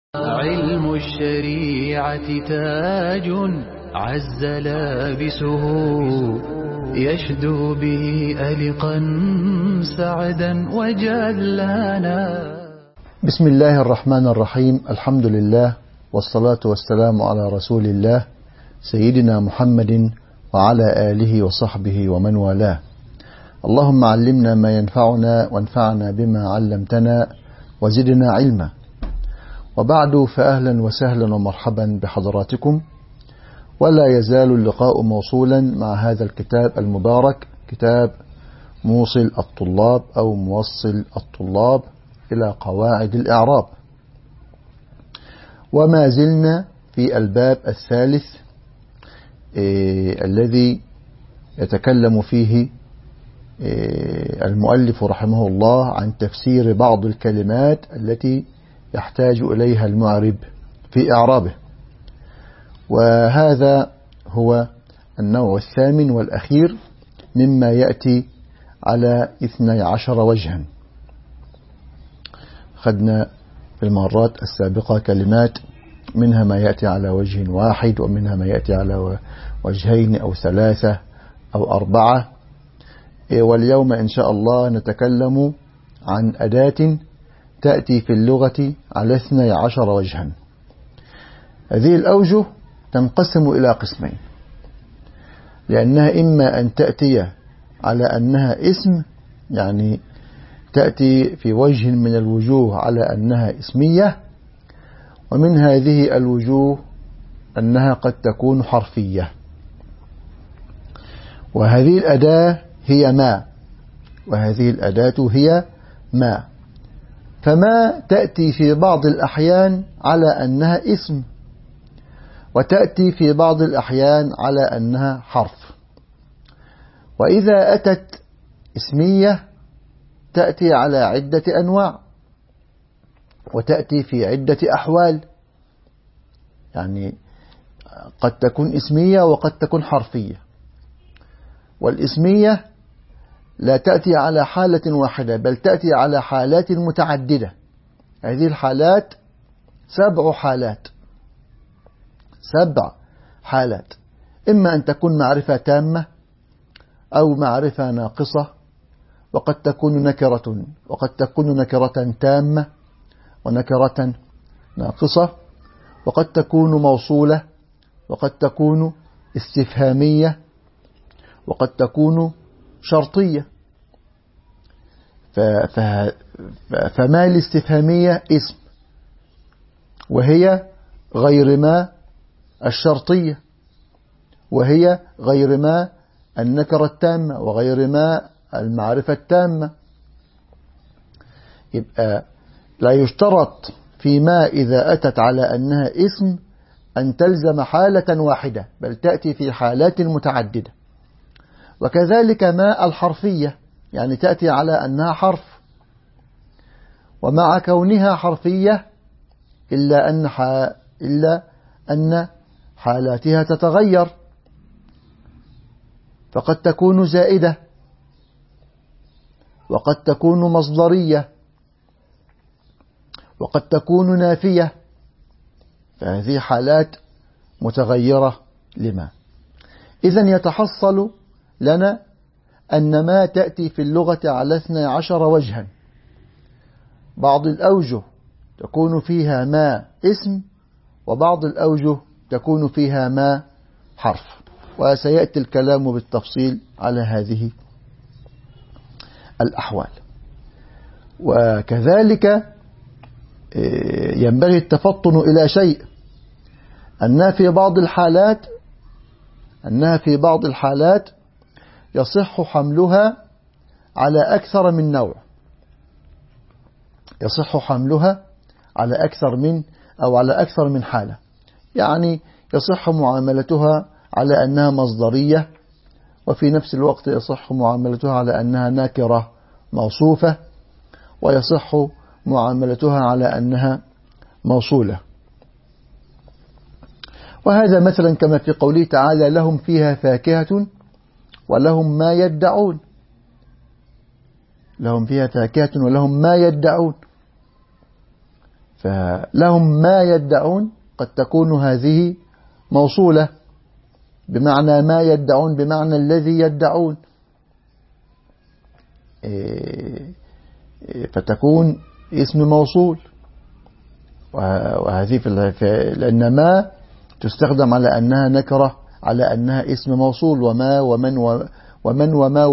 علم الشريعة تاج عز لابسه يشدو به ألقا سعدا وجلانا. بسم الله الرحمن الرحيم. الحمد لله والصلاة والسلام على رسول الله سيدنا محمد وعلى آله وصحبه ومن والاه. اللهم علمنا ما ينفعنا وانفعنا بما علمتنا وزدنا علما. وبعد، فأهلا وسهلا ومرحبا بحضراتكم، ولا يزال اللقاء موصولا مع هذا الكتاب المبارك، كتاب موصل الطلاب أو موصل الطلاب إلى قواعد الإعراب. وما زلنا في الباب الثالث الذي يتكلم فيه المؤلف رحمه الله عن تفسير بعض الكلمات التي يحتاج إليها المعرب في إعرابه، وهذا هو النوع الثامن والأخير مما يأتي على 12 وجها. خدنا في المرات السابقة كلمات منها ما يأتي على وجه واحد، ومنها ما يأتي على وجهين أو ثلاثة أو أربعة، واليوم إن شاء الله نتكلم عن أداة تأتي في اللغة على 12 وجها. هذه الأوجه تنقسم إلى قسمين، لأنها إما أن تأتي على أنها اسم، يعني تأتي في وجه من الوجوه على أنها اسمية، ومن هذه الوجوه أنها قد تكون حرفية. وهذه الأداة هي ما، وهذه الأداة هي ما. فما تأتي في بعض الأحيان على أنها اسم، وتأتي في بعض الأحيان على أنها حرف. وإذا أتت اسمية تأتي على عدة أنواع، وتأتي في عدة أحوال، يعني قد تكون اسمية وقد تكون حرفية. والاسمية لا تأتي على حالة واحدة، بل تأتي على حالات متعددة. هذه الحالات 7 حالات، 7 حالات، إما أن تكون معرفة تامة أو معرفة ناقصة، وقد تكون نكرة، وقد تكون نكرة تامة ونكرة ناقصة، وقد تكون موصولة، وقد تكون استفهامية، وقد تكون شرطية. فما الاستفهامية اسم، وهي غير ما الشرطية، وهي غير ما النكرة التامة، وغير ما المعرفة التامة. يبقى لا يشترط فيما إذا أتت على أنها اسم أن تلزم حالة واحدة، بل تأتي في حالات متعددة. وكذلك ما الحرفية، يعني تأتي على أنها حرف، ومع كونها حرفية إلا أن حالاتها تتغير، فقد تكون زائدة، وقد تكون مصدرية، وقد تكون نافية. فهذه حالات متغيرة لما. إذن يتحصل لنا أن ما تأتي في اللغة على 12 وجها. بعض الأوجه تكون فيها ما اسم، وبعض الأوجه تكون فيها ما حرف، وسيأتي الكلام بالتفصيل على هذه الأحوال. وكذلك ينبغي التفطن إلى شيء، أنها في بعض الحالات يصح حملها على أكثر من نوع، يصح حملها على أكثر من حالة. يعني يصح معاملتها على أنها مصدرية، وفي نفس الوقت يصح معاملتها على أنها ناكرة موصوفة، ويصح معاملتها على أنها موصولة. وهذا مثلا كما في قوله تعالى: لهم فيها فاكهة ولهم ما يدعون. لهم فيها فاكهة ولهم ما يدعون. فلهم ما يدعون قد تكون هذه موصولة بمعنى ما يدعون بمعنى الذي يدعون، فتكون اسم موصول. وهذه لأن ما تستخدم على أنها نكرة، على أنها اسم موصول. ومن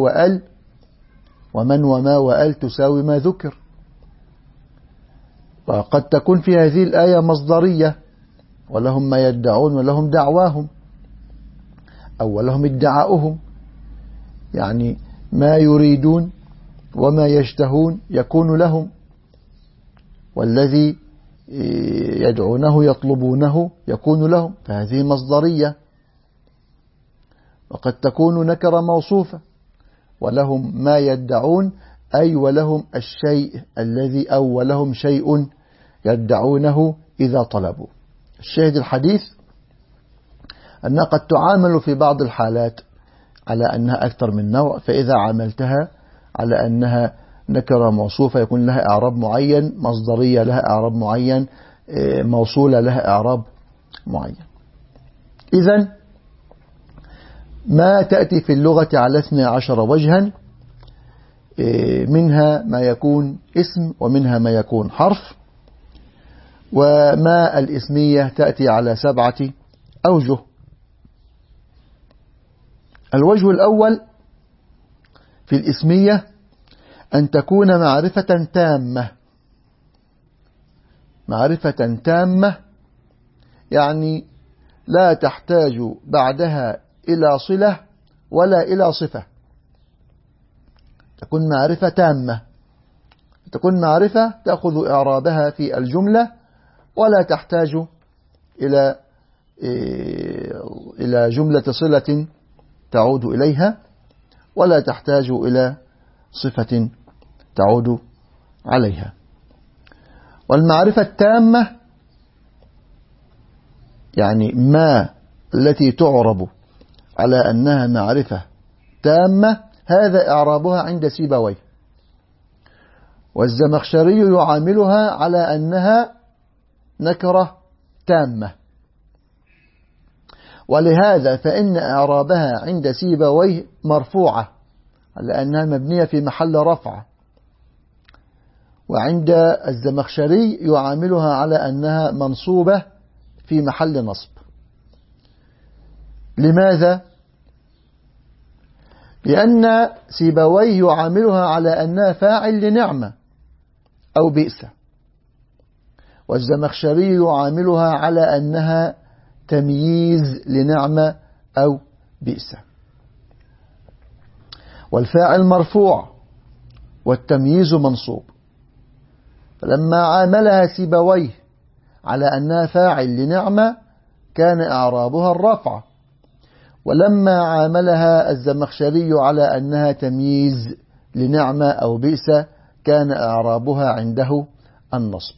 وما وأل تساوي ما ذكر. وقد تكون في هذه الآية مصدرية، ولهم ما يدعون ولهم دعواهم، أو ولهم ادعاؤهم، يعني ما يريدون وما يشتهون يكون لهم، والذي يدعونه يطلبونه يكون لهم، فهذه مصدرية. وقد تكون نكرة موصوفة، ولهم ما يدعون أي ولهم الشيء الذي أو ولهم شيء يدعونه إذا طلبوا. الشاهد الحديث أنها قد تعامل في بعض الحالات على أنها أكثر من نوع، فإذا عاملتها على أنها نكرة موصوفة يكون لها إعراب معين، مصدرية لها إعراب معين، موصولة لها إعراب معين. إذن ما تأتي في اللغة على 12 وجها، منها ما يكون اسم ومنها ما يكون حرف. وما الإسمية تأتي على 7 أوجه. الوجه الأول في الإسمية أن تكون معرفة تامة. معرفة تامة يعني لا تحتاج بعدها إلى صلة ولا إلى صفة. تكون معرفة تامة، تكون معرفة تأخذ إعرابها في الجملة ولا تحتاج إلى جملة صلة تعود إليها، ولا تحتاج إلى صفة تعود عليها. والمعرفة التامة يعني ما التي تعرب على أنها معرفة تامة، هذا إعرابها عند سيبويه. والزمخشري يعاملها على أنها نكرة تامة، ولهذا فإن إعرابها عند سيبويه مرفوعة لأنها مبنية في محل رفع، وعند الزمخشري يعاملها على أنها منصوبة في محل نصب. لماذا؟ لأن سيبويه يعاملها على أنها فاعل لنعمة أو بئس، والزمخشري يعاملها على أنها تمييز لنعمة أو بئس. والفاعل مرفوع والتمييز منصوب، فلما عاملها سيبويه على أنها فاعل لنعمة كان إعرابها الرفع، ولما عاملها الزمخشري على أنها تمييز لنعمة أو بئس كان إعرابها عنده النصب.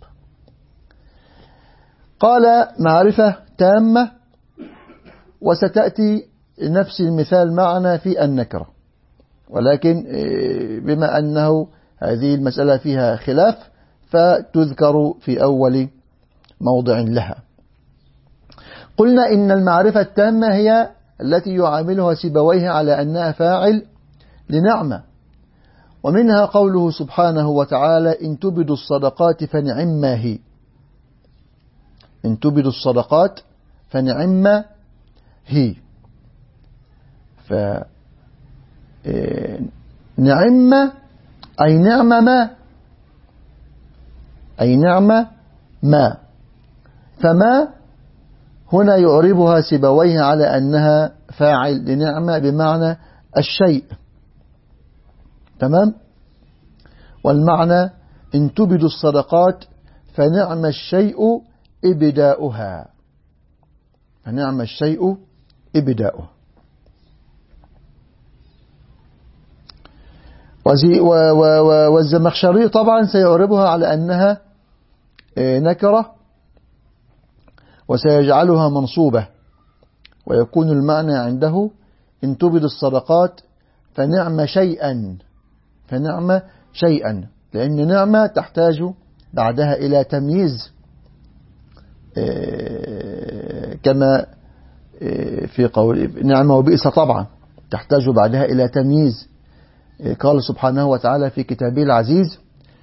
قال معرفة تامة، وستأتي نفس المثال معنا في النكرة، ولكن بما أنه هذه المسألة فيها خلاف فتذكر في أول موضع لها. قلنا إن المعرفة التامة هي التي يعاملها سيبويه على أنها فاعل لنعمة، ومنها قوله سبحانه وتعالى إن تبدوا الصدقات فنعما هي. إن تبدوا الصدقات فنعما هي. نعمة أي نعمة ما، أي نعمة ما. فما هنا يعربها سيبويه على أنها فاعل لنعمة بمعنى الشيء. تمام؟ والمعنى إن تبدوا الصدقات فنعم الشيء إبداؤها، فنعم الشيء إبداؤه. والزمخشري طبعا سيعربها على أنها نكرة وسيجعلها منصوبة، ويكون المعنى عنده إن تبدوا الصدقات فنعم شيئا، فنعم شيئا، لأن نعمة تحتاج بعدها إلى تمييز كما في قول نعمة وبئس طبعا تحتاج بعدها إلى تمييز. قال سبحانه وتعالى في كتابه العزيز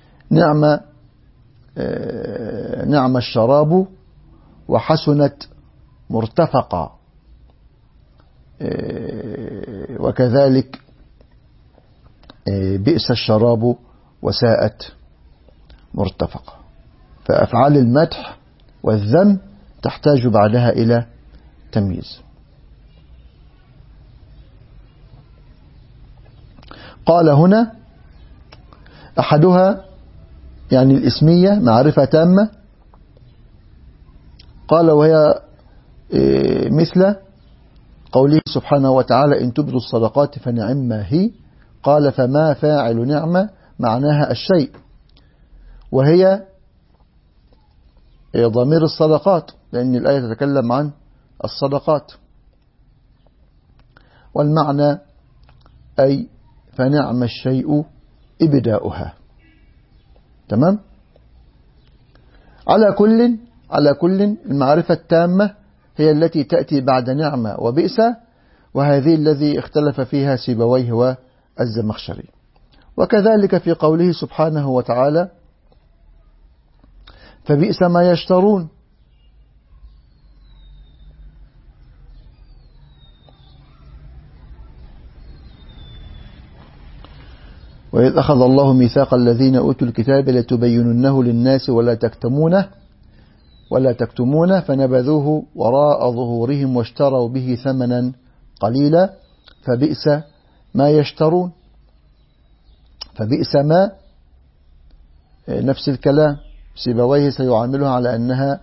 نعم الشراب وحسنت مرتفقا، وكذلك بئس الشراب وساءت مرتفقا. فأفعال المدح والذم تحتاج بعدها إلى تمييز. قال هنا أحدها يعني الإسمية معرفة تامة، قال وهي مثل قوله سبحانه وتعالى إن تبدوا الصدقات فنعما هي، قال فما فاعل نعمة معناها الشيء، وهي ضمير الصدقات لأن الآية تتكلم عن الصدقات، والمعنى أي فنعم الشيء إبداؤها. تمام؟ على كل المعرفة التامة هي التي تأتي بعد نعمة وبئس، وهذه الذي اختلف فيها سيبويه والزمخشري. وكذلك في قوله سبحانه وتعالى فبئس ما يشترون، وإذ أخذ الله ميثاق الذين أوتوا الكتاب لتبيننه للناس ولا تكتمونه فنبذوه وراء ظهورهم واشتروا به ثمنا قليلا فبئس ما يشترون. فبئس ما نفس الكلام، سيبويه سيعاملها على أنها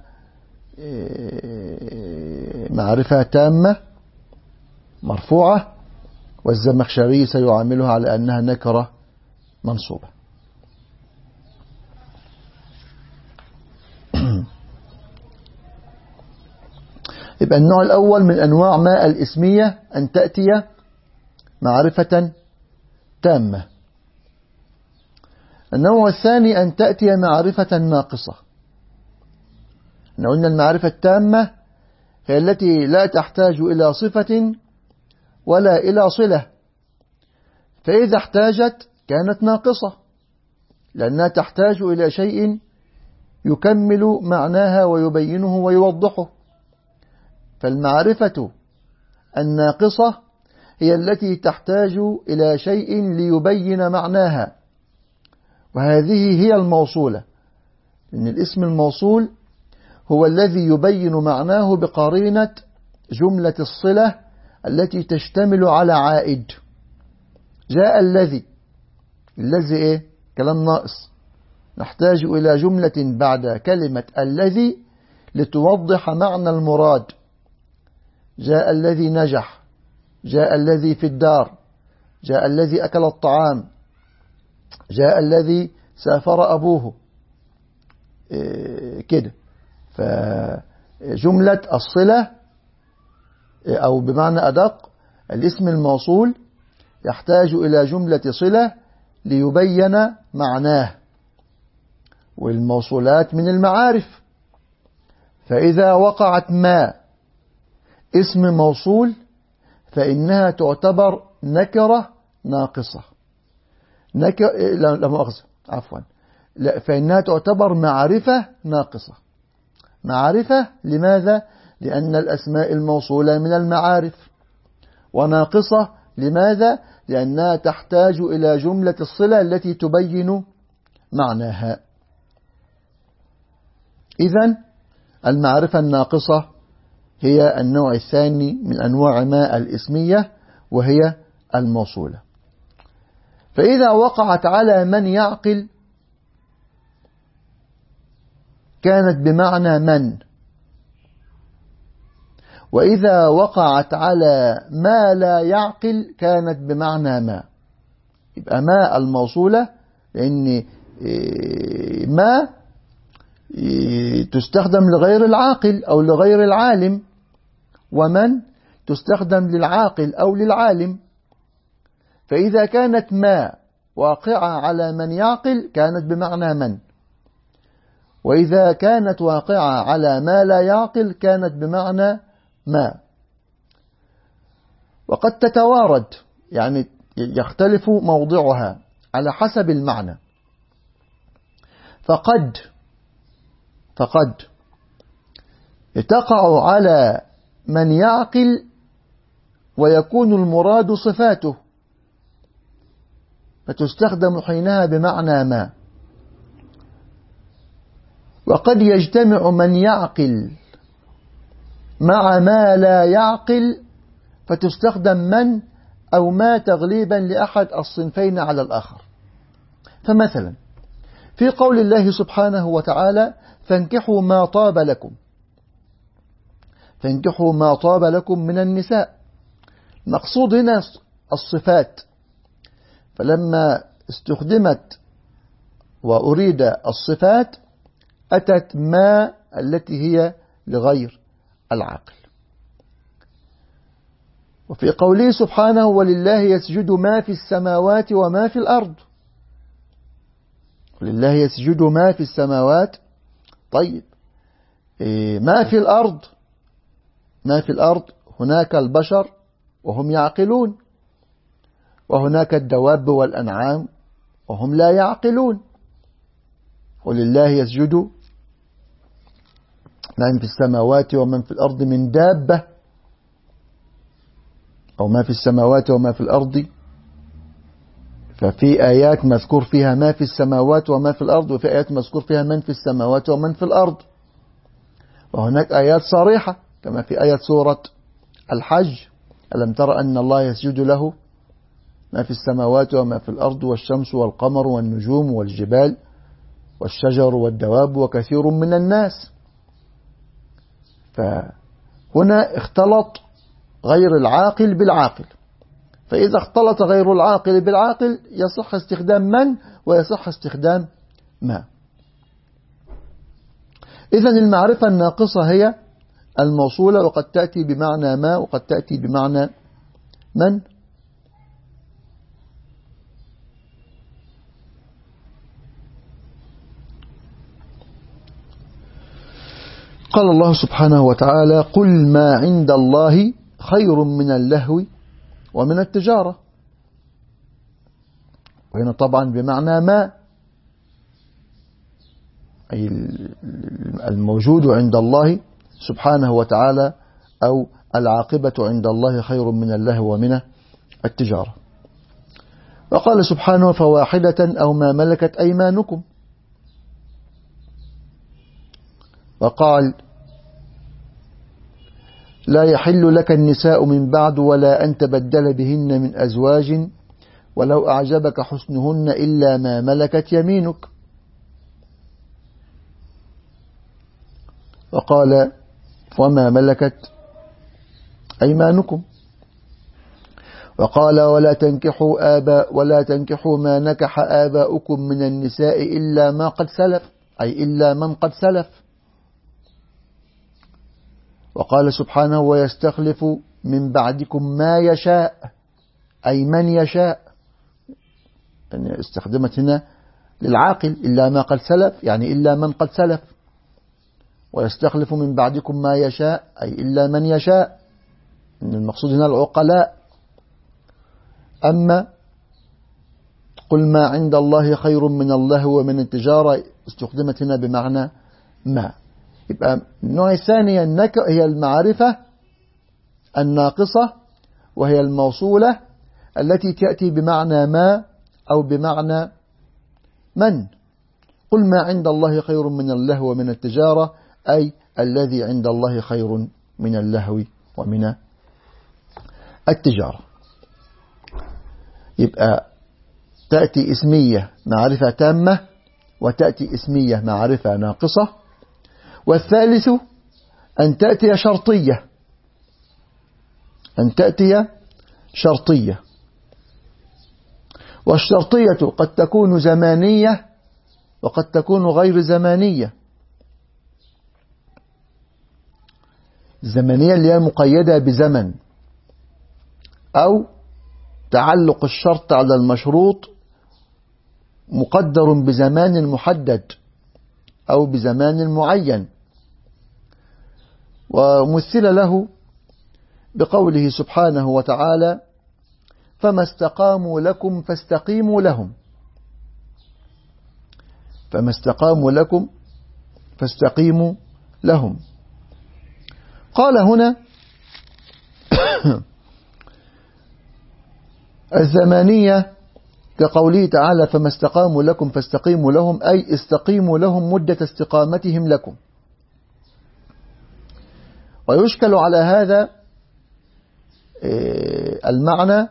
معرفة تامة مرفوعة، والزمخشري سيعاملها على أنها نكرة منصوبة. يبقى النوع الأول من أنواع ما الإسمية أن تأتي معرفة تامة. النوع الثاني أن تأتي معرفة ناقصة. قلنا المعرفة التامة هي التي لا تحتاج إلى صفة ولا إلى صلة، فإذا احتاجت كانت ناقصة لأنها تحتاج إلى شيء يكمل معناها ويبينه ويوضحه. فالمعرفة الناقصة هي التي تحتاج إلى شيء ليبين معناها، وهذه هي الموصولة، إن الاسم الموصول هو الذي يبين معناه بقرينة جملة الصلة التي تشتمل على عائد. جاء الذي إيه؟ كلام ناقص، نحتاج إلى جملة بعد كلمة الذي لتوضح معنى المراد. جاء الذي نجح، جاء الذي في الدار، جاء الذي أكل الطعام، جاء الذي سافر أبوه كده. فجملة الصلة أو بمعنى أدق الاسم الموصول يحتاج إلى جملة صلة ليبين معناه، والموصولات من المعارف. فإذا وقعت ما اسم موصول فإنها تعتبر نكرة ناقصة، لا مؤاخذة عفوا، لا، فإنها تعتبر معرفة ناقصة. معرفة لماذا؟ لأن الأسماء الموصولة من المعارف. وناقصة لماذا؟ لأنها تحتاج إلى جملة الصلة التي تبين معناها. إذن المعرفة الناقصة هي النوع الثاني من أنواع ما الإسمية، وهي الموصولة. فإذا وقعت على من يعقل كانت بمعنى من، وإذا وقعت على ما لا يعقل كانت بمعنى ما. يبقى ما الموصولة لأن ما تستخدم لغير العاقل أو لغير العالم، ومن تستخدم للعاقل أو للعالم. فإذا كانت ما واقعة على من يعقل كانت بمعنى من، وإذا كانت واقعة على ما لا يعقل كانت بمعنى ما. وقد تتوارد، يعني يختلف موضعها على حسب المعنى. فقد تقع على من يعقل ويكون المراد صفاته، فتستخدم حينها بمعنى ما. وقد يجتمع من يعقل مع ما لا يعقل فتستخدم من أو ما تغليبا لأحد الصنفين على الآخر. فمثلا في قول الله سبحانه وتعالى فانكحوا ما طاب لكم من النساء، المقصود هنا الصفات، فلما استخدمت وأريد الصفات أتت ما التي هي لغير العاقل. وفي قوله سبحانه ولله يسجد ما في السماوات وما في الأرض، ولله يسجد ما في السماوات. طيب ما في الأرض هناك البشر وهم يعقلون، وهناك الدواب والأنعام وهم لا يعقلون. ولله يسجد من في السماوات ومن في الأرض من دابة، أو ما في السماوات وما في الأرض. ففي آيات مذكور فيها ما في السماوات وما في الأرض، وفي آيات مذكور فيها من في السماوات ومن في الأرض. وهناك آيات صريحة كما في آية سورة الحج ألم تر أن الله يسجد له ما في السماوات وما في الأرض والشمس والقمر والنجوم والجبال والشجر والدواب وكثير من الناس. فهنا اختلط غير العاقل بالعاقل، فإذا اختلط غير العاقل بالعاقل يصح استخدام من ويصح استخدام ما. إذن المعرفة الناقصة هي الموصولة، وقد تأتي بمعنى ما وقد تأتي بمعنى من. قال الله سبحانه وتعالى قل ما عند الله خير من اللهو ومن التجارة، وهنا طبعا بمعنى ما، أي الموجود عند الله سبحانه وتعالى أو العاقبة عند الله خير من اللهو ومن التجارة. وقال سبحانه فواحدة أو ما ملكت أيمانكم. وقال لا يحل لك النساء من بعد ولا أن تبدل بهن من أزواج ولو أعجبك حسنهن إلا ما ملكت يمينك. وقال وما ملكت أيمانكم. وقال ولا تنكحوا ما نكح آباؤكم من النساء إلا ما قد سلف، أي إلا من قد سلف. وقال سبحانه ويستخلف من بعدكم ما يشاء، أي من يشاء، يعني استخدمت هنا للعاقل إلا ما قد سلف، يعني إلا من قد سلف. ويستخلف من بعدكم ما يشاء أي إلا من يشاء، إن المقصود هنا العقلاء. أما قل ما عند الله خير من اللهو ومن التجارة استخدمت هنا بمعنى ما. يبقى النوع الثاني هي المعرفة الناقصة، وهي الموصولة التي تأتي بمعنى ما أو بمعنى من. قل ما عند الله خير من اللهو ومن التجارة، أي الذي عند الله خير من اللهو ومن التجارة. يبقى تأتي اسمية معرفة تامة، وتأتي اسمية معرفة ناقصة. والثالث أن تأتي شرطية. والشرطية قد تكون زمانية وقد تكون غير زمانية. الزمنية اللي هي مقيدة بزمن، أو تعلق الشرط على المشروط مقدر بزمان محدد، أو بزمان معين. ومثل له بقوله سبحانه وتعالى: فما استقاموا لكم فاستقيموا لهم. فما استقاموا لكم فاستقيموا لهم. قال هنا الزمانية كقوله تعالى: فما استقاموا لكم فاستقيموا لهم، أي استقيموا لهم مدة استقامتهم لكم. ويشكل على هذا المعنى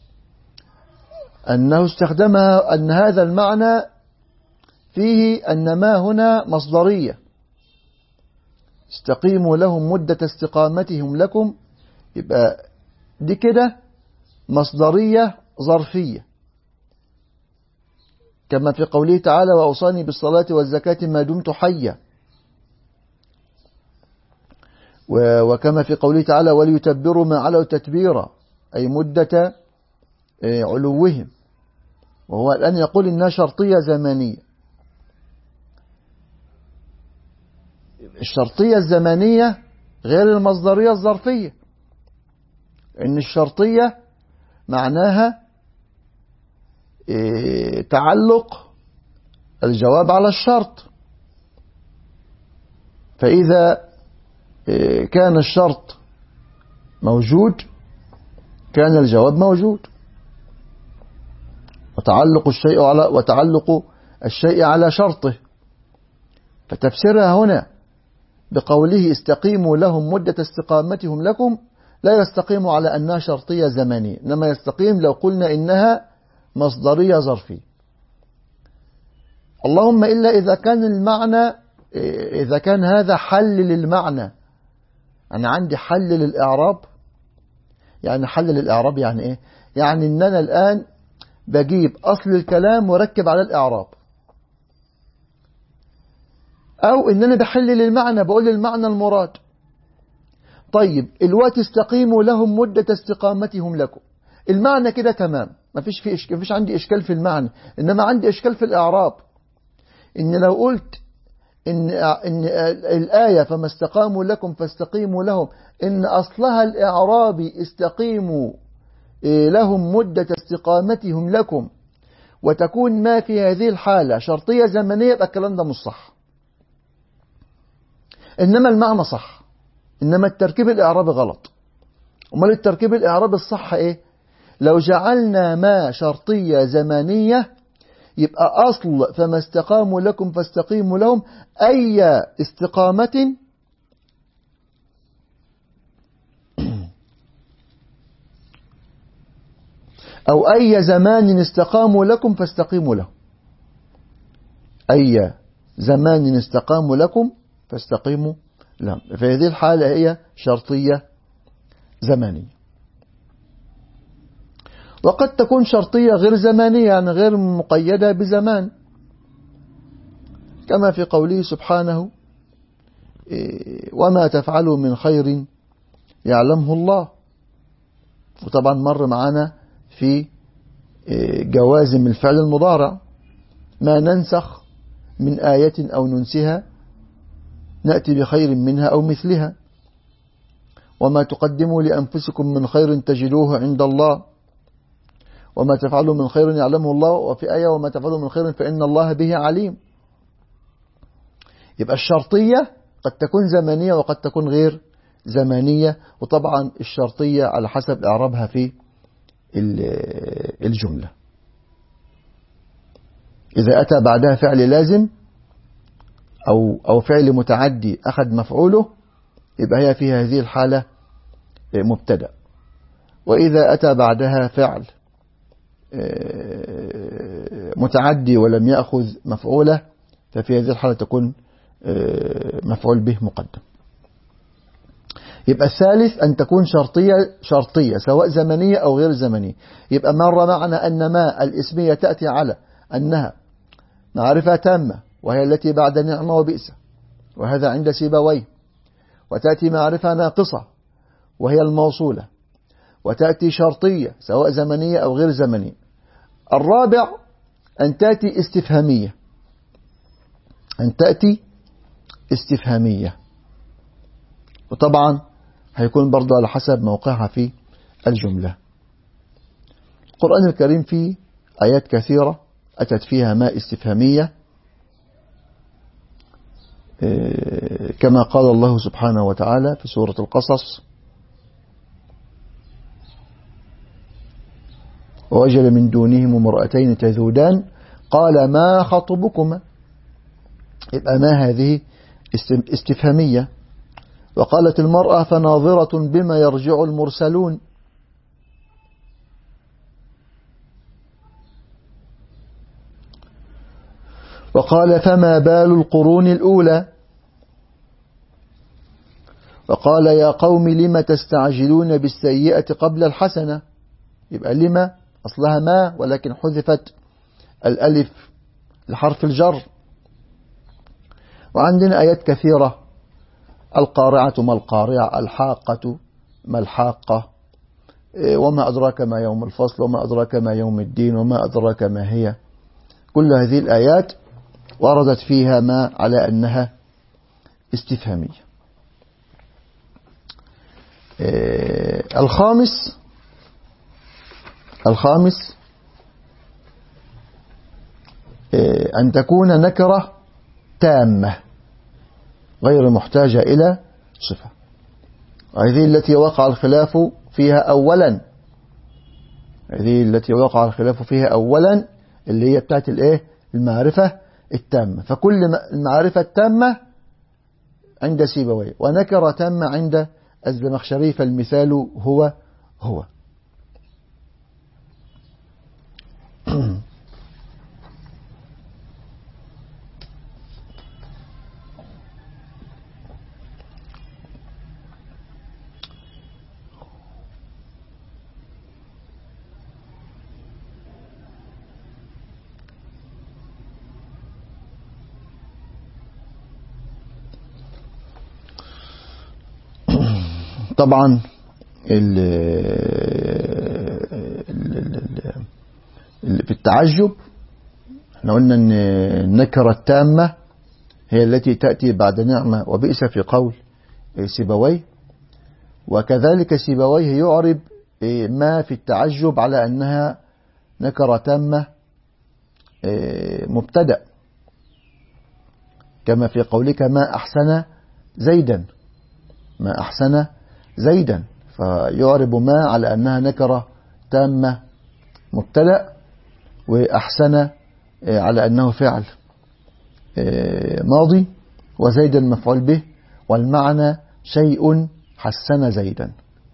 أنه استخدمها، أن هذا المعنى فيه أن ما هنا مصدرية، استقيموا لهم مدة استقامتهم لكم، يبقى دي كده مصدرية ظرفية، كما في قوله تعالى: وأوصاني بالصلاة والزكاة ما دمت حيا، وكما في قوله تعالى: وليتبروا ما علوا تتبيرا، أي مدة علوهم. وهو الآن يقول إنها شرطية زمانية. الشرطية الزمانية غير المصدرية الظرفية، إن الشرطية معناها تعلق الجواب على الشرط، فإذا كان الشرط موجود كان الجواب موجود. وتعلق الشيء على شرطه. فتفسيرها هنا بقوله استقيموا لهم مدة استقامتهم لكم لا يستقيم على أنها شرطية زمانية، إنما يستقيم لو قلنا إنها مصدرية ظرفية. اللهم إلا إذا كان المعنى، إذا كان هذا حل للمعنى. أنا عندي حل للإعراب. يعني حل للإعراب يعني إيه؟ يعني إن أنا الآن بجيب أصل الكلام وركب على الإعراب، أو إن أنا بحل للمعنى، بقول للمعنى المراد. طيب الوقت استقيموا لهم مدة استقامتهم لكم، المعنى كده تمام، ما فيش عندي إشكال في المعنى، إنما عندي إشكال في الإعراب. إن لو قلت إن الآية فما استقاموا لكم فاستقيموا لهم، إن أصلها الإعرابي استقيموا لهم مدة استقامتهم لكم، وتكون ما في هذه الحالة شرطية زمنية، يبقى الكلام ده مش صح. إنما المعنى صح، إنما التركيب الإعرابي غلط. أمال التركيب الإعرابي الصح إيه؟ لو جعلنا ما شرطية زمنية يبقى أصل فما استقاموا لكم فاستقيموا لهم أي استقامة أو أي زمان استقاموا لكم فاستقيموا لهم، أي زمان استقاموا لكم فاستقيموا لهم. في هذه الحالة هي شرطية زمانية. وقد تكون شرطية غير زمانية، يعني غير مقيدة بزمان، كما في قوله سبحانه: وما تفعلوا من خير يعلمه الله. وطبعا مر معنا في جوازم الفعل المضارع: ما ننسخ من آية أو ننسها نأتي بخير منها أو مثلها، وما تقدموا لأنفسكم من خير تجدوه عند الله، وما تفعلوا من خير يعلمه الله. وفي آية: وما تفعلوا من خير فإن الله به عليم. يبقى الشرطية قد تكون زمنية وقد تكون غير زمنية، وطبعا الشرطية على حسب إعرابها في الجملة. إذا أتى بعدها فعل لازم أو فعل متعدي أخذ مفعوله يبقى هي في هذه الحالة مبتدأ. وإذا أتى بعدها فعل متعدي ولم يأخذ مفعوله ففي هذه الحالة تكون مفعول به مقدم. يبقى الثالث أن تكون شرطية سواء زمنية أو غير زمنية. يبقى مر معنا أن ما الاسمية تأتي على أنها معرفة تامة وهي التي بعد نعمة وبئس، وهذا عند سيبويه. وتأتي معرفة ناقصة وهي الموصولة. وتأتي شرطية سواء زمنية أو غير زمنية. الرابع أن تأتي استفهامية، أن تأتي استفهامية، وطبعا هيكون برضه على حسب موقعها في الجملة. القرآن الكريم فيه آيات كثيرة أتت فيها ما استفهامية، كما قال الله سبحانه وتعالى في سورة القصص: ووجد من دونهم امرأتين تذودان قال ما خطبكما. يبقى ما هذه استفهامية. وقالت المرأة فناظرة بما يرجع المرسلون. وقال فما بال القرون الأولى. وقال يا قوم لم تستعجلون بالسيئة قبل الحسنة. يبقى لما أصلها ما، ولكن حذفت الألف لحرف الجر. وعندنا آيات كثيرة: القارعة ما القارعة، الحاقة ما الحاقة، وما أدراك ما يوم الفصل، وما أدراك ما يوم الدين، وما أدراك ما هي. كل هذه الآيات وردت فيها ما على أنها استفهامية. الخامس أن تكون نكرة تامة غير محتاجة إلى صفة. هذه التي وقع الخلاف فيها أولا، اللي هي بتاعت المعرفة التامة. فكل المعرفة التامة عند سيبويه، ونكرة تامة عند الزمخشري، فالمثال هو طبعا في التعجب احنا قلنا ان النكرة التامة هي التي تأتي بعد نعمة وبئس في قول سيبويه. وكذلك سيبويه يعرب ما في التعجب على أنها نكرة تامة مبتدأ، كما في قولك ما أحسن زيدا، فيعرب ما على أنها نكرة تامة مبتدأ، وأحسن على أنه فعل ماضي، وزيدا مفعول به، والمعنى شيء حسن زيدا.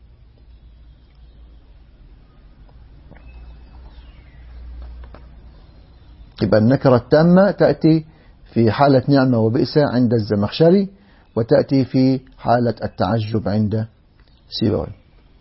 يبقى النكرة التامة تأتي في حالة نعمة وبئس عند الزمخشري، وتأتي في حالة التعجب عند سيبويه.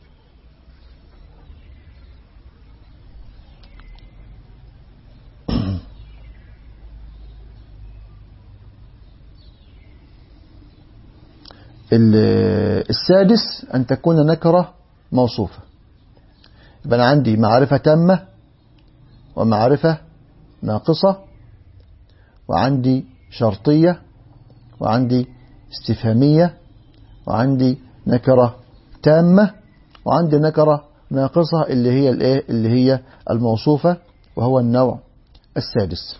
السادس أن تكون نكرة موصوفة. يبقى أنا عندي معرفة تامة، ومعرفة ناقصة، وعندي شرطية، وعندي استفهامية، وعندي نكرة تامة، وعندي نكرة ناقصة اللي هي الموصوفة، وهو النوع السادس.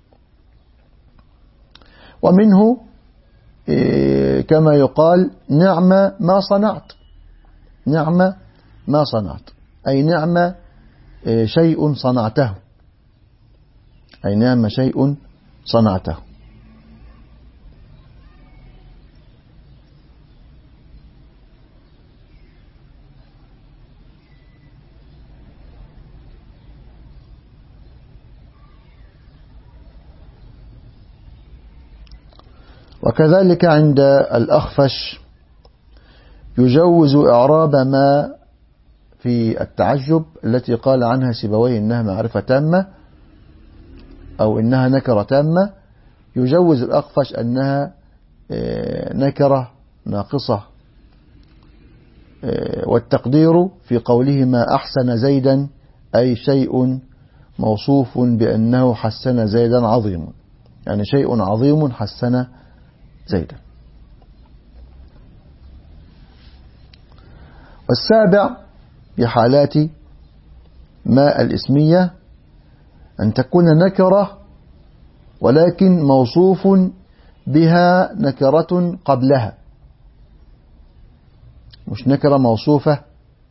ومنه كما يقال نعم ما صنعت، أي نعم شيء صنعته، وكذلك عند الأخفش يجوز إعراب ما في التعجب التي قال عنها سيبويه إنها معرفة تامة أو إنها نكرة تامة. يجوز الأخفش أنها نكرة ناقصة، والتقدير في قوله ما أحسن زيدا أي شيء موصوف بأنه حسن زيدا عظيم، يعني شيء عظيم حسن زيدا. والسابع في حالات ما الاسمية أن تكون نكرة ولكن موصوف بها نكرة قبلها، مش نكرة موصوفة،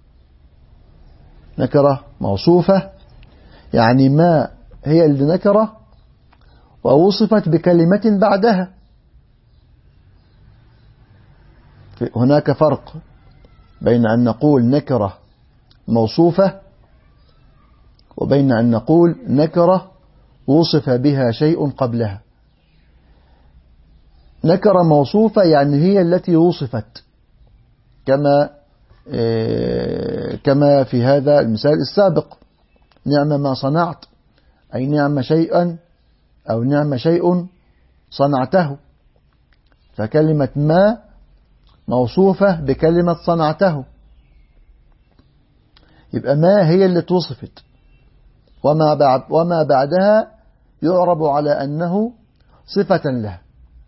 نكرة موصوفة يعني ما هي اللي نكرة ووصفت بكلمة بعدها. هناك فرق بين أن نقول نكرة موصوفة وبين أن نقول نكرة وصف بها شيء قبلها. نكرة موصوفة يعني هي التي وصفت، كما في هذا المثال السابق، نعم ما صنعت، أي نعم شيئا أو نعم شيء صنعته، فكلمة ما موصوفة بكلمة صنعته، يبقى ما هي اللي توصفت، وما بعدها يعرب على أنه صفة له.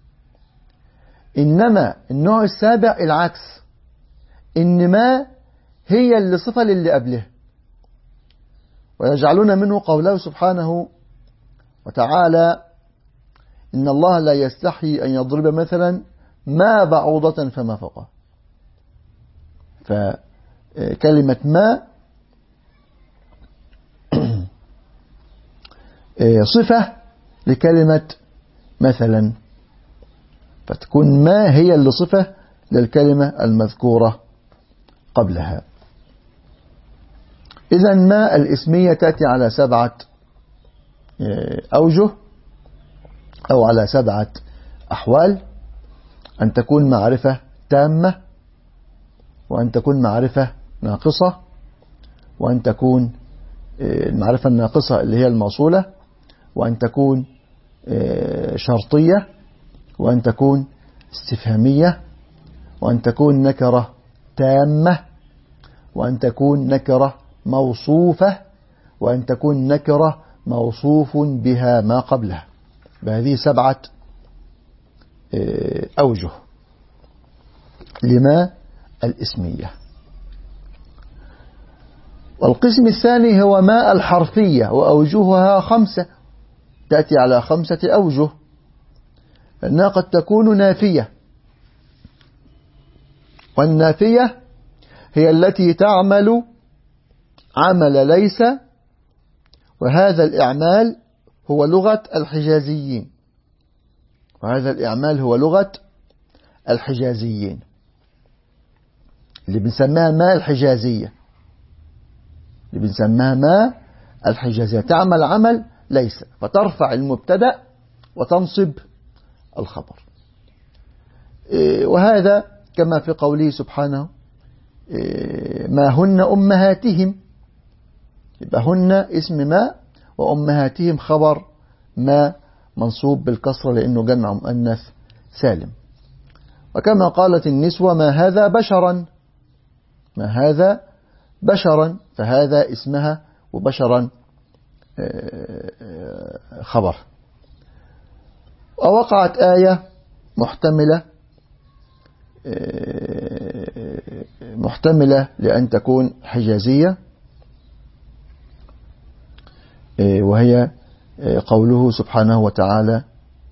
إنما النوع السابع العكس، إن ما هي اللي صفة للي قبله، ويجعلون منه قوله سبحانه وتعالى إن الله لا يستحي أن يضرب مثلا ما بعوضة فما فوقها. فكلمة ما صفة لكلمة مثلا، فتكون ما هي اللي صفة للكلمة المذكورة قبلها. إذن ما الاسمية تأتي على 7 أوجه أو على 7 أحوال: أن تكون معرفة تامة، وأن تكون معرفة ناقصة، وأن تكون المعرفة الناقصة اللي هي الموصولة، وأن تكون شرطية، وأن تكون استفهامية، وأن تكون نكرة تامة، وأن تكون نكرة موصوفة، وأن تكون نكرة موصوف بها ما قبلها. بهذه 7 أوجه لما الاسمية. والقسم الثاني هو ما الحرفية، وأوجهها 5، تأتي على 5 أوجه، لأنها قد تكون نافية، والنافية هي التي تعمل عمل ليس، وهذا الإعمال هو لغة الحجازيين، وهذا الإعمال هو لغة الحجازيين اللي بنسميها ما الحجازية، اللي بنسميها ما الحجازية، تعمل عمل ليس، فترفع المبتدأ وتنصب الخبر. وهذا كما في قوله سبحانه ما هن أمهاتهم، يبقى هن اسم ما، وأمهاتهم خبر ما منصوب بالكسرة لأنه جمع مؤنث سالم. وكما قالت النسوة ما هذا بشرا، ما هذا بشرا، فهذا اسمها وبشرا خبر. ووقعت آية محتملة لأن تكون حجازية، وهي قوله سبحانه وتعالى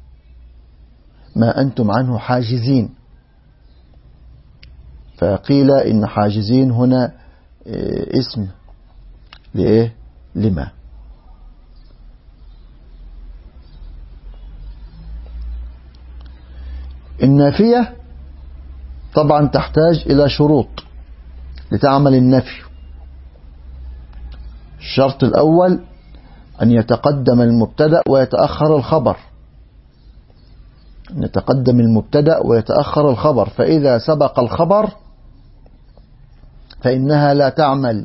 ما أنتم عنه حاجزين، فقيل إن حاجزين هنا اسم لإيه؟ لما. النافية طبعا تحتاج إلى شروط لتعمل النفي. الشرط الأول أن يتقدم المبتدأ ويتأخر الخبر، أن يتقدم المبتدأ ويتأخر الخبر، فإذا سبق الخبر فإنها لا تعمل،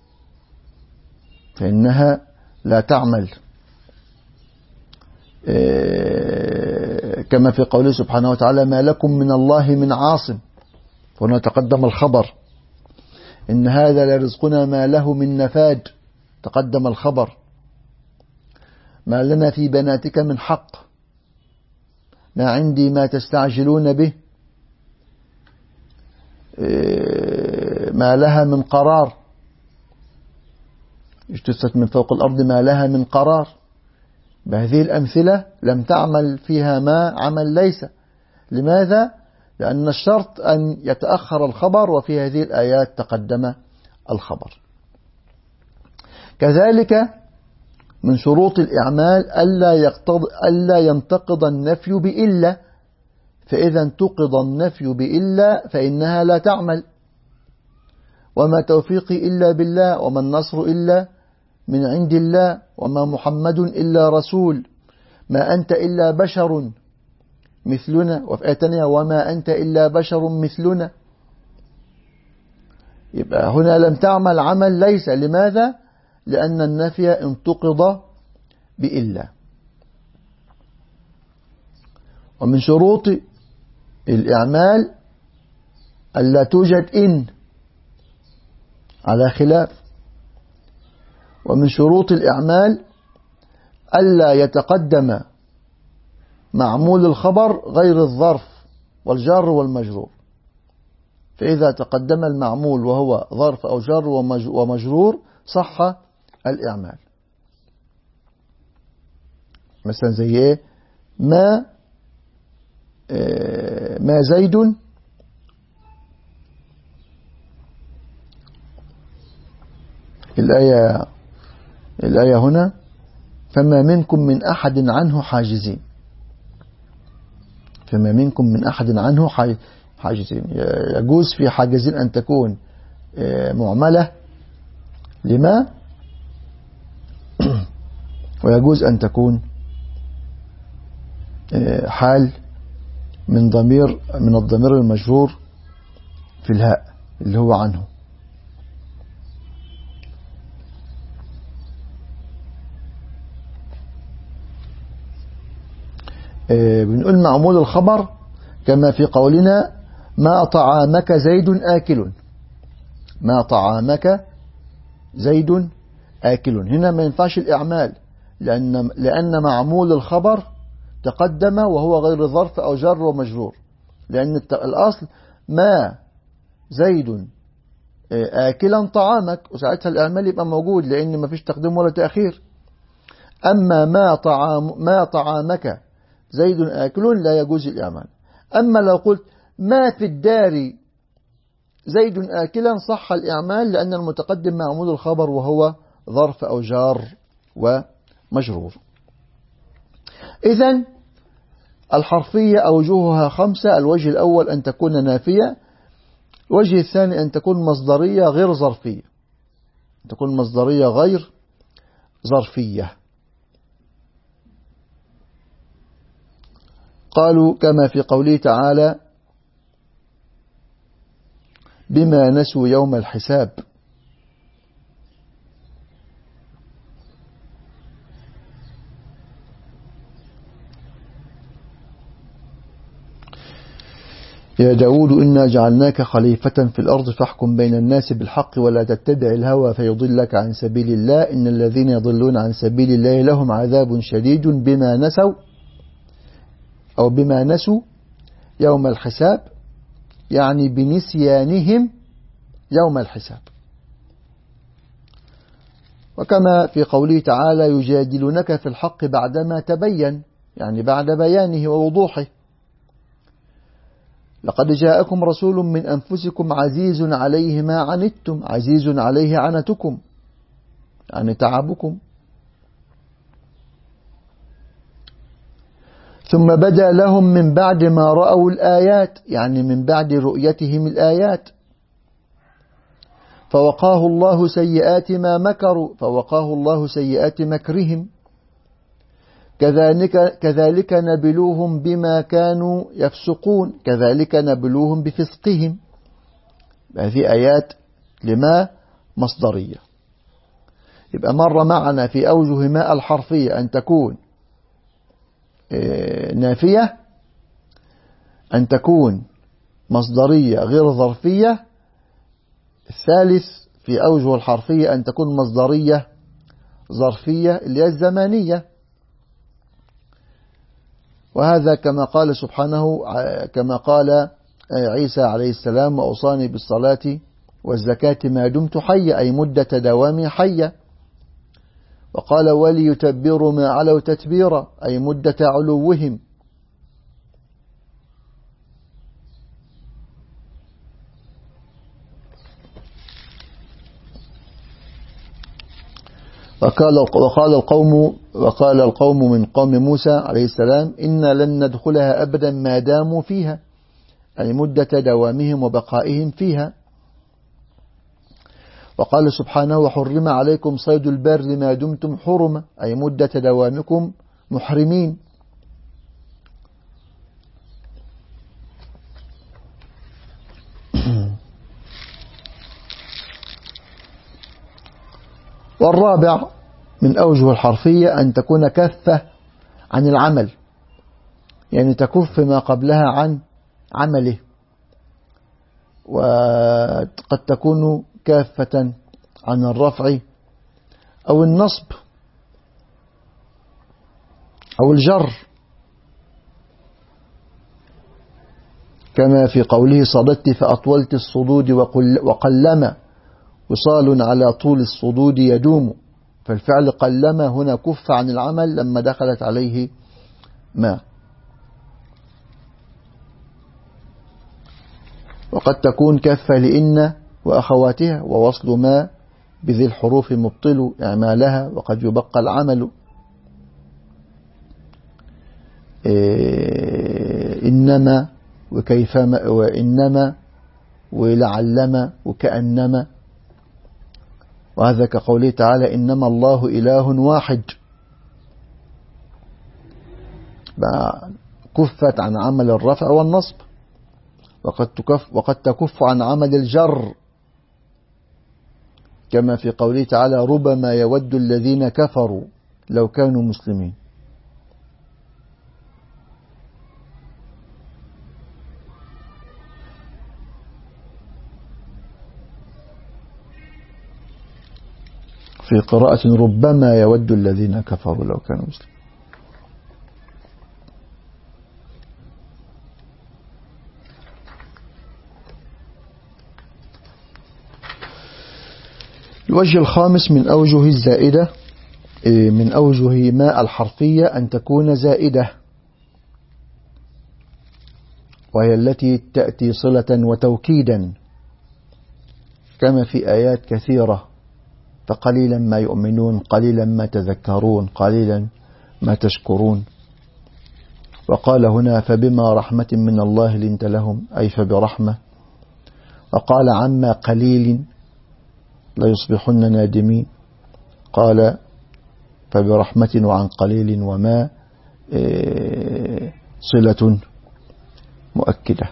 فإنها لا تعمل، كما في قوله سبحانه وتعالى ما لكم من الله من عاصم، هنا تقدم الخبر. إن هذا لرزقنا ما له من نفاد، تقدم الخبر. ما لنا في بناتك من حق، ما عندي ما تستعجلون به، ما لها من قرار، اجتثت من فوق الأرض ما لها من قرار. بهذه الأمثلة لم تعمل فيها ما عمل ليس. لماذا؟ لأن الشرط أن يتأخر الخبر، وفي هذه الآيات تقدم الخبر. كذلك من شروط الإعمال ألا ينتقض النفي بإلا، فإذا انتقض النفي بإلا فإنها لا تعمل. وما توفيقي إلا بالله، وما النصر إلا من عند الله، وما محمد إلا رسول، ما أنت إلا بشر مثلنا، وفي آية تانية وما أنت إلا بشر مثلنا. يبقى هنا لم تعمل عمل ليس. لماذا؟ لأن النفي انتقض بإلا. ومن شروط الإعمال ألا توجد إن على خلاف. ومن شروط الإعمال ألا يتقدم معمول الخبر غير الظرف والجار والمجرور. فإذا تقدم المعمول وهو ظرف أو جار ومجرور صح الإعمال. مثلا زي إيه؟ ما زيد الآية هنا فما منكم من أحد عنه حاجزين. فما منكم من أحد عنه حاجزين. يجوز في حاجزين أن تكون معملة لما، ويجوز أن تكون حال من الضمير المجرور في الهاء اللي هو عنه. بنقول معمول الخبر كما في قولنا ما طعامك زيد آكل. ما طعامك زيد آكل. هنا ما ينفعش الإعمال لأن معمول الخبر تقدم وهو غير ظرف أو جر ومجرور. لأن الأصل ما زيد آكلا طعامك، وساعتها الإعمال يبقى موجود لأن ما فيش تقديم ولا تأخير. أما ما طعامك زيد آكل لا يجوز الإعمال. أما لو قلت ما في الدار زيد آكلا صح الإعمال، لأن المتقدم معمول الخبر وهو ظرف أو جار ومجرور. إذن الحرفية أوجهها 5. الوجه الأول أن تكون نافية. الوجه الثاني أن تكون مصدرية غير ظرفية. تكون مصدرية غير ظرفية. قالوا كما في قوله تعالى بما نسوا يوم الحساب. يا داود إنا جعلناك خليفة في الأرض فاحكم بين الناس بالحق ولا تتبع الهوى فيضلك عن سبيل الله إن الذين يضلون عن سبيل الله لهم عذاب شديد بما نسوا يوم الحساب، يعني بنسيانهم يوم الحساب. وكما في قوله تعالى يجادلونك في الحق بعدما تبين، يعني بعد بيانه ووضوحه. لقد جاءكم رسول من أنفسكم عزيز عليه ما عنتم، عزيز عليه عنتكم يعني تعبكم. ثم بدا لهم من بعد ما رأوا الآيات، يعني من بعد رؤيتهم الآيات. فوقاه الله سيئات ما مكروا، فوقاه الله سيئات مكرهم. كذلك نبلوهم بما كانوا يفسقون، كذلك نبلوهم بفسقهم. هذه آيات لما مصدرية. يبقى مر معنا في أوجه ما الحرفية أن تكون نافية، أن تكون مصدرية غير ظرفية. الثالث في أوجه الحرفية أن تكون مصدرية ظرفية اللي هي الزمانية. وهذا كما قال سبحانه، كما قال عيسى عليه السلام: وأوصاني بالصلاة والزكاة ما دمت حيا، أي مدة دوامي حيا. وقال: وليتبروا ما علوا تتبيرا، أي مدة علوهم. وقال القوم من قوم موسى عليه السلام: إنا لن ندخلها أبدا ما داموا فيها، أي مدة دوامهم وبقائهم فيها. وقال سبحانه: وحرم عليكم صيد البر ما دمتم حرما، أي مدة دوامكم محرمين. والرابع من أوجه الحرفية أن تكون كافة عن العمل، يعني تكف ما قبلها عن عمله. وقد تكون كافة عن الرفع أو النصب أو الجر، كما في قوله: صددت فأطولت الصدود وقلما وصال على طول الصدود يدوم. فالفعل قلما هنا كف عن العمل لما دخلت عليه ما. وقد تكون كفة لإن وأخواتها، ووصل ما بذي الحروف مبطل إعمالها، وقد يبقى العمل. إنما وكيفما وإنما ولعلما وكأنما. وهذا كقوله تعالى: إنما الله إله واحد، كفت عن عمل الرفع والنصب. وقد تكف عن عمل الجر، كما في قوله تعالى: ربما يود الذين كفروا لو كانوا مسلمين. في قراءة: ربما يود الذين كفروا لو كانوا مسلمين. الوجه الخامس من أوجه الزائدة، من أوجه ما الحرفية، أن تكون زائدة، وهي التي تأتي صلة وتوكيدا، كما في آيات كثيرة: فقليلا ما يؤمنون، قليلا ما تذكرون، قليلا ما تشكرون. وقال هنا: فبما رحمة من الله لنت لهم، أي فبرحمة. وقال: عما قليل ليصبحن نادمين، قال: فبرحمة وعن قليل وما صلة مؤكدة.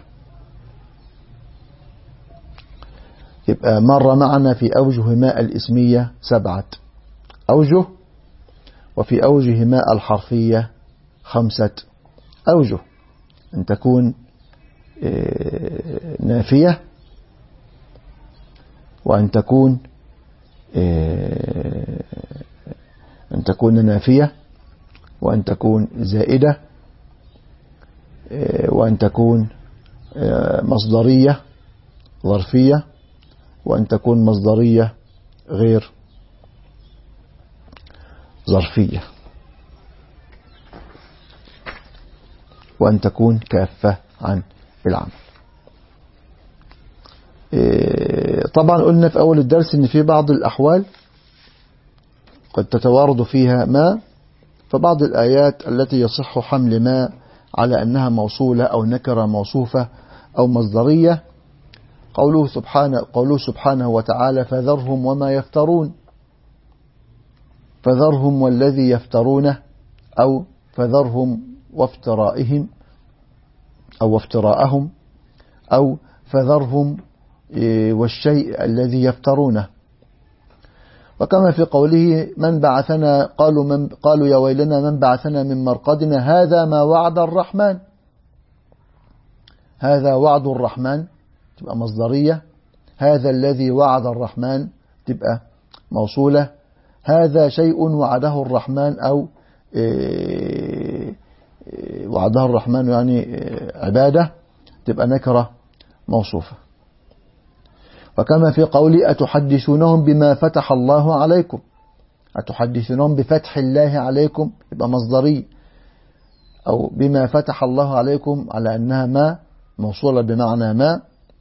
يبقى مر معنا في أوجه ماء الإسمية 7 أوجه، وفي أوجه ماء الحرفية 5 أوجه: أن تكون نافية، وأن تكون نافية، وأن تكون زائدة، وأن تكون مصدرية ظرفية، وأن تكون مصدرية غير ظرفية، وأن تكون كافة عن العمل. طبعا قلنا في أول الدرس أن في بعض الأحوال قد تتوارد فيها ما، فبعض الآيات التي يصح حمل ما على أنها موصولة أو نكرة موصوفة أو مصدرية، قوله سبحانه وتعالى: فذرهم وما يفترون. فذرهم والذي يفترونه، أو فذرهم وافترائهم أو وافتراءهم، أو فذرهم والشيء الذي يفترونه. وكما في قوله: من بعثنا، قالوا يا ويلنا من بعثنا من مرقدنا، هذا ما وعد الرحمن. هذا وعد الرحمن تبقى مصدرية، هذا الذي وعد الرحمن تبقى موصولة، هذا شيء وعده الرحمن أو وعدها الرحمن يعني عبادة تبقى نكرة موصوفة. وكما في قولي أتحدثونهم بما فتح الله عليكم، أتحدثونهم بفتح الله عليكم يبقى مصدري، أو بما فتح الله عليكم على أنها ما موصولة بمعنى ما،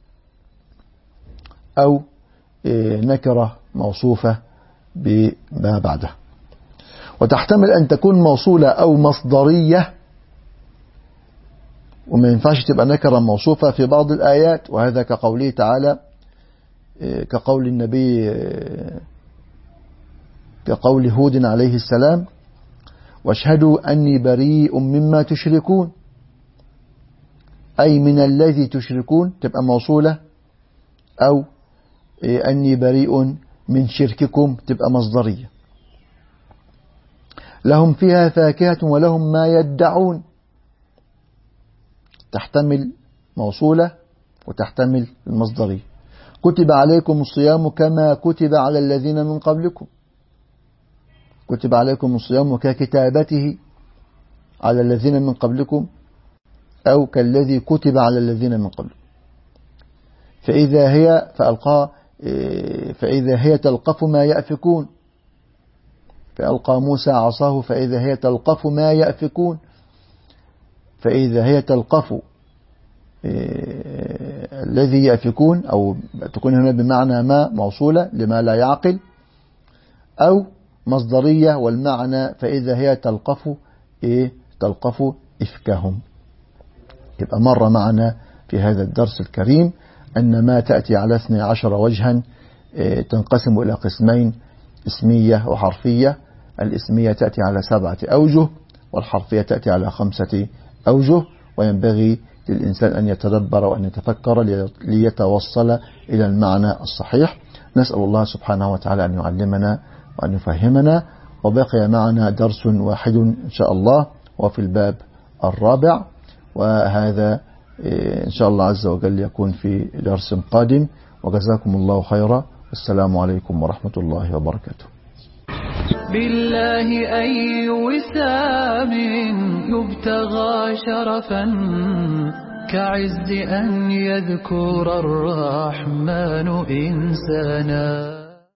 أو نكرة موصوفة بما بعده. وتحتمل أن تكون موصولة أو مصدرية، وما ينفعش تبقى نكرة موصوفة في بعض الآيات، وهذا كقوله تعالى، كقول النبي، كقول هود عليه السلام واشهدوا أني بريء مما تشركون، أي من الذي تشركون تبقى موصولة، أو أني بريء من شرككم تبقى مصدرية. لهم فيها فاكهة ولهم ما يدعون، تحتمل موصولة وتحتمل المصدرية. كتب عليكم الصيام كما كتب على الذين من قبلكم، كتب عليكم الصيام ككتابته على الذين من قبلكم، أو كالذي كتب على الذين من قبلكم. فإذا هي تلقف ما يأفكون، فألقى موسى عصاه فإذا هي تلقف ما يأفكون، فإذا هي تلقف الذي يأفكون، أو تكون هنا بمعنى ما موصولة لما لا يعقل، أو مصدرية والمعنى فإذا هي تلقف تلقف إفكهم. يبقى مر معنا في هذا الدرس الكريم أن ما تأتي على 12 وجها تنقسم إلى قسمين، اسمية وحرفية. الاسمية تأتي على 7 أوجه، والحرفية تأتي على 5 أوجه، وينبغي للإنسان أن يتدبر وأن يتفكر ليتوصل إلى المعنى الصحيح. نسأل الله سبحانه وتعالى أن يعلمنا وأن يفهمنا. وبقي معنا درس واحد إن شاء الله، وفي الباب الرابع، وهذا إن شاء الله عز وجل يكون في درس قادم. وجزاكم الله خيرا، والسلام عليكم ورحمة الله وبركاته. بالله أي وسام يبتغى شرفا كعز أن يذكر الرحمن إنسانا.